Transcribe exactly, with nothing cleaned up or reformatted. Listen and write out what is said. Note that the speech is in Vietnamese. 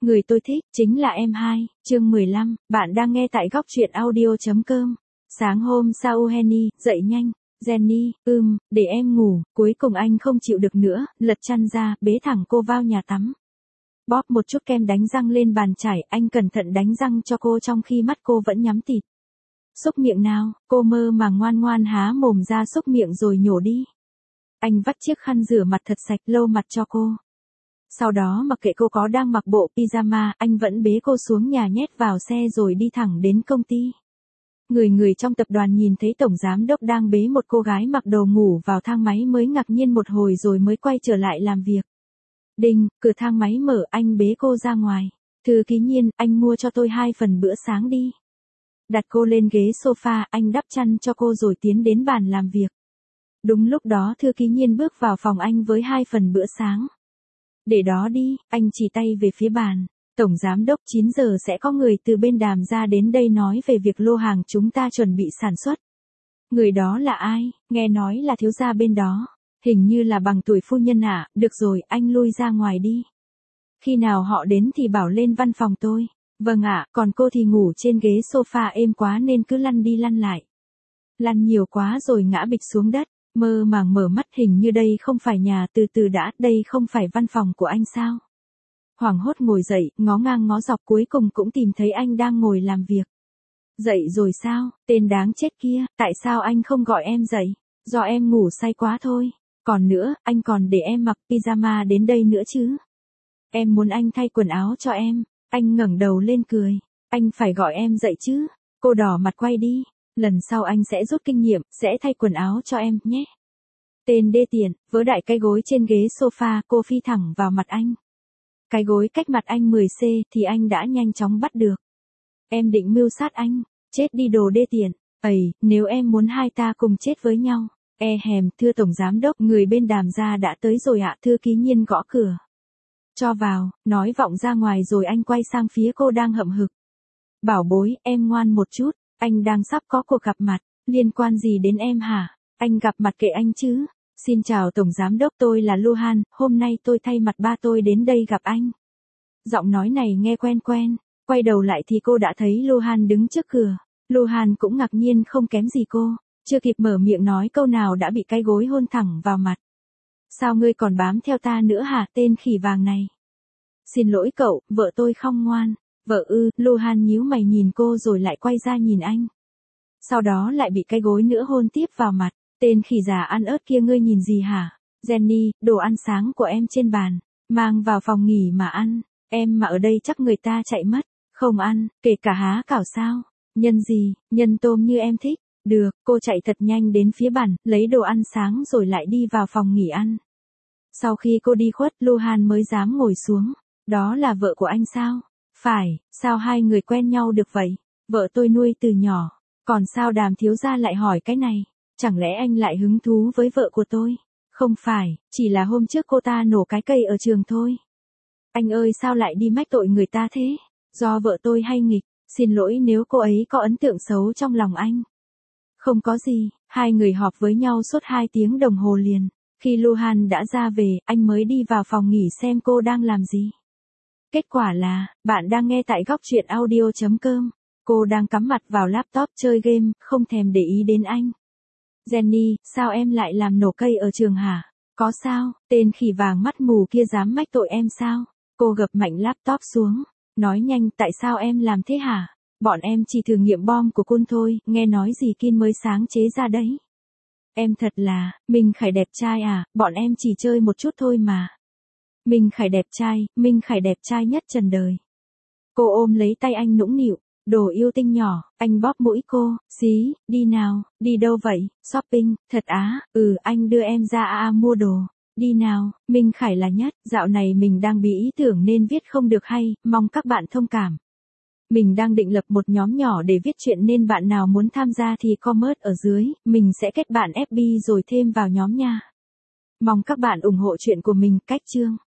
Người tôi thích, chính là em hai, chương mười lăm, bạn đang nghe tại góc truyện audio.com. Sáng hôm sau Henny, dậy nhanh, Jenny, ưm, để em ngủ, cuối cùng anh không chịu được nữa, lật chăn ra, bế thẳng cô vào nhà tắm. Bóp một chút kem đánh răng lên bàn chải, anh cẩn thận đánh răng cho cô trong khi mắt cô vẫn nhắm tịt. Xúc miệng nào, cô mơ màng ngoan ngoan há mồm ra xúc miệng rồi nhổ đi. Anh vắt chiếc khăn rửa mặt thật sạch lau mặt cho cô. Sau đó mặc kệ cô có đang mặc bộ pyjama, anh vẫn bế cô xuống nhà nhét vào xe rồi đi thẳng đến công ty. Người người trong tập đoàn nhìn thấy tổng giám đốc đang bế một cô gái mặc đồ ngủ vào thang máy mới ngạc nhiên một hồi rồi mới quay trở lại làm việc. Đinh, cửa thang máy mở, anh bế cô ra ngoài. Thư ký Nhiên, anh mua cho tôi hai phần bữa sáng đi. Đặt cô lên ghế sofa, anh đắp chăn cho cô rồi tiến đến bàn làm việc. Đúng lúc đó Thư ký Nhiên bước vào phòng anh với hai phần bữa sáng. Để đó đi, anh chỉ tay về phía bàn. Tổng giám đốc, chín giờ sẽ có người từ bên đàm ra đến đây nói về việc lô hàng chúng ta chuẩn bị sản xuất. Người đó là ai? Nghe nói là thiếu gia bên đó. Hình như là bằng tuổi phu nhân ạ, à? Được rồi, anh lui ra ngoài đi. Khi nào họ đến thì bảo lên văn phòng tôi. Vâng ạ, còn cô thì ngủ trên ghế sofa êm quá nên cứ lăn đi lăn lại. Lăn nhiều quá rồi ngã bịch xuống đất. Mơ màng mở mắt, hình như đây không phải nhà, từ từ đã, đây không phải văn phòng của anh sao? Hoảng hốt ngồi dậy, ngó ngang ngó dọc cuối cùng cũng tìm thấy anh đang ngồi làm việc. Dậy rồi sao, tên đáng chết kia, tại sao anh không gọi em dậy? Do em ngủ say quá thôi. Còn nữa, anh còn để em mặc pyjama đến đây nữa chứ? Em muốn anh thay quần áo cho em. Anh ngẩng đầu lên cười. Anh phải gọi em dậy chứ. Cô đỏ mặt quay đi. Lần sau anh sẽ rút kinh nghiệm, sẽ thay quần áo cho em, nhé. Tên đê tiện, vớ đại cái gối trên ghế sofa, cô phi thẳng vào mặt anh. Cái gối cách mặt anh mười xăng-ti-mét thì anh đã nhanh chóng bắt được. Em định mưu sát anh, chết đi đồ đê tiện. Ầy, nếu em muốn hai ta cùng chết với nhau. E hèm, thưa tổng giám đốc, người bên đàm gia đã tới rồi ạ. Thư ký Nhiên gõ cửa. Cho vào, nói vọng ra ngoài rồi anh quay sang phía cô đang hậm hực. Bảo bối, em ngoan một chút. Anh đang sắp có cuộc gặp mặt, liên quan gì đến em hả? Anh gặp mặt kệ anh chứ. Xin chào tổng giám đốc, tôi là Lohan, hôm nay tôi thay mặt ba tôi đến đây gặp anh. Giọng nói này nghe quen quen, quay đầu lại thì cô đã thấy Lohan đứng trước cửa. Lohan cũng ngạc nhiên không kém gì cô, chưa kịp mở miệng nói câu nào đã bị cái gối hôn thẳng vào mặt. Sao ngươi còn bám theo ta nữa hả, tên khỉ vàng này? Xin lỗi cậu, vợ tôi không ngoan. Vợ ư, Lohan nhíu mày nhìn cô rồi lại quay ra nhìn anh. Sau đó lại bị cái gối nữa hôn tiếp vào mặt. Tên khỉ già ăn ớt kia, ngươi nhìn gì hả? Jenny, đồ ăn sáng của em trên bàn. Mang vào phòng nghỉ mà ăn. Em mà ở đây chắc người ta chạy mất. Không ăn, kể cả há cảo sao? Nhân gì, nhân tôm như em thích. Được, cô chạy thật nhanh đến phía bàn, lấy đồ ăn sáng rồi lại đi vào phòng nghỉ ăn. Sau khi cô đi khuất, Lohan mới dám ngồi xuống. Đó là vợ của anh sao? Phải, sao hai người quen nhau được vậy? Vợ tôi nuôi từ nhỏ. Còn sao Đàm thiếu gia lại hỏi cái này? Chẳng lẽ anh lại hứng thú với vợ của tôi? Không phải, chỉ là hôm trước cô ta nổ cái cây ở trường thôi. Anh ơi, sao lại đi mách tội người ta thế? Do vợ tôi hay nghịch, xin lỗi nếu cô ấy có ấn tượng xấu trong lòng anh. Không có gì, hai người họp với nhau suốt hai tiếng đồng hồ liền. Khi Lohan đã ra về, anh mới đi vào phòng nghỉ xem cô đang làm gì. Kết quả là, bạn đang nghe tại góc truyện audio.com. Cô đang cắm mặt vào laptop chơi game, không thèm để ý đến anh. Jenny, sao em lại làm nổ cây ở trường hả? Có sao, tên khỉ vàng mắt mù kia dám mách tội em sao? Cô gập mạnh laptop xuống. Nói nhanh, tại sao em làm thế hả? Bọn em chỉ thử nghiệm bom của Kun thôi, nghe nói gì Kin mới sáng chế ra đấy. Em thật là, Minh Khải đẹp trai à, bọn em chỉ chơi một chút thôi mà. Minh Khải đẹp trai, Minh Khải đẹp trai nhất trần đời. Cô ôm lấy tay anh nũng nịu, đồ yêu tinh nhỏ, anh bóp mũi cô, xí, đi nào, đi đâu vậy, shopping, thật á, ừ anh đưa em ra a a mua đồ, đi nào, Minh Khải là nhất, dạo này mình đang bị ý tưởng nên viết không được hay, mong các bạn thông cảm. Mình đang định lập một nhóm nhỏ để viết chuyện nên bạn nào muốn tham gia thì comment ở dưới, mình sẽ kết bạn ép bê rồi thêm vào nhóm nha. Mong các bạn ủng hộ chuyện của mình, cách chương.